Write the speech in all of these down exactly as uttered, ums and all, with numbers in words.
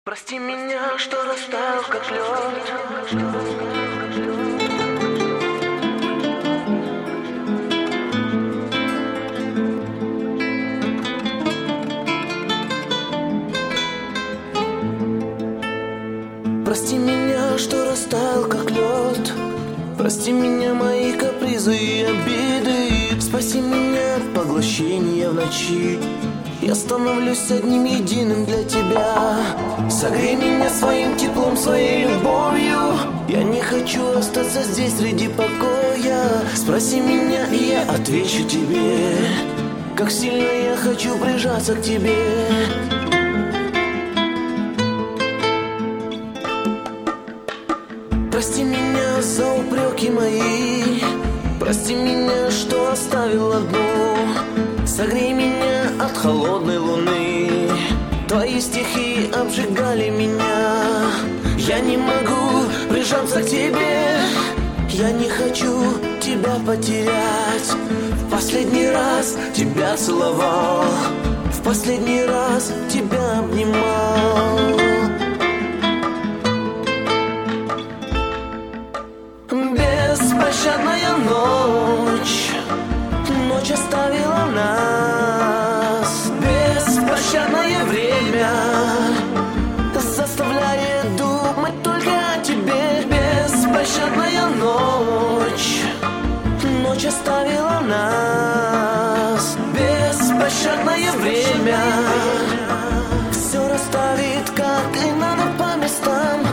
Прости меня, что растаял как лед. Прости меня, что растаял как лед. Прости меня, мои капризы и обиды. Спаси меня от поглощения в ночи. Я становлюсь одним единым для тебя. Согрей меня своим теплом, своей любовью. Я не хочу остаться здесь среди покоя. Спроси меня, и я отвечу тебе, как сильно я хочу прижаться к тебе. Прости меня за упреки мои. Прости меня, что оставил одну. Согрей меня от холодной луны. Твои стихи обжигали меня. Я не могу прижаться к тебе. Я не хочу тебя потерять. В последний раз тебя целовал. В последний раз тебя обнимал. Беспощадная ночь. Ночь оставила нас. Беспощадное время заставляет думать только о тебе. Беспощадная ночь. Ночь оставила нас. Беспощадное время все расставит, как и надо, по местам.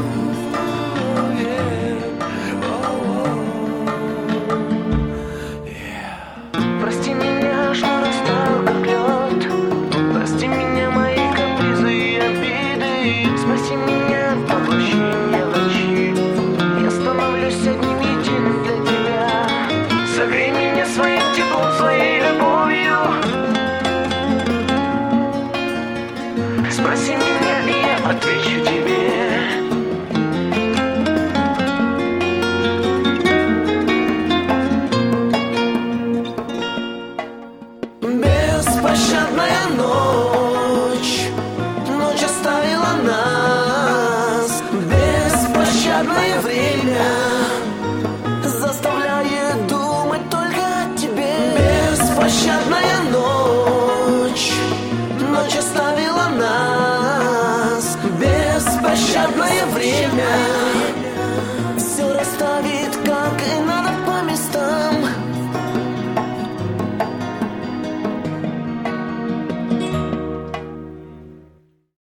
Прости меня, что растаял как лед. Прости меня, мои капризы и обиды. Спаси меня от поглощения в ночи. Я становлюсь одним единым для тебя. Согрей меня своим теплом, своей любовью. Спроси меня, и я отвечу тебе. Беспощадная ночь. Ночь оставила нас. Беспощадное время заставляет думать только о тебе. Беспощадная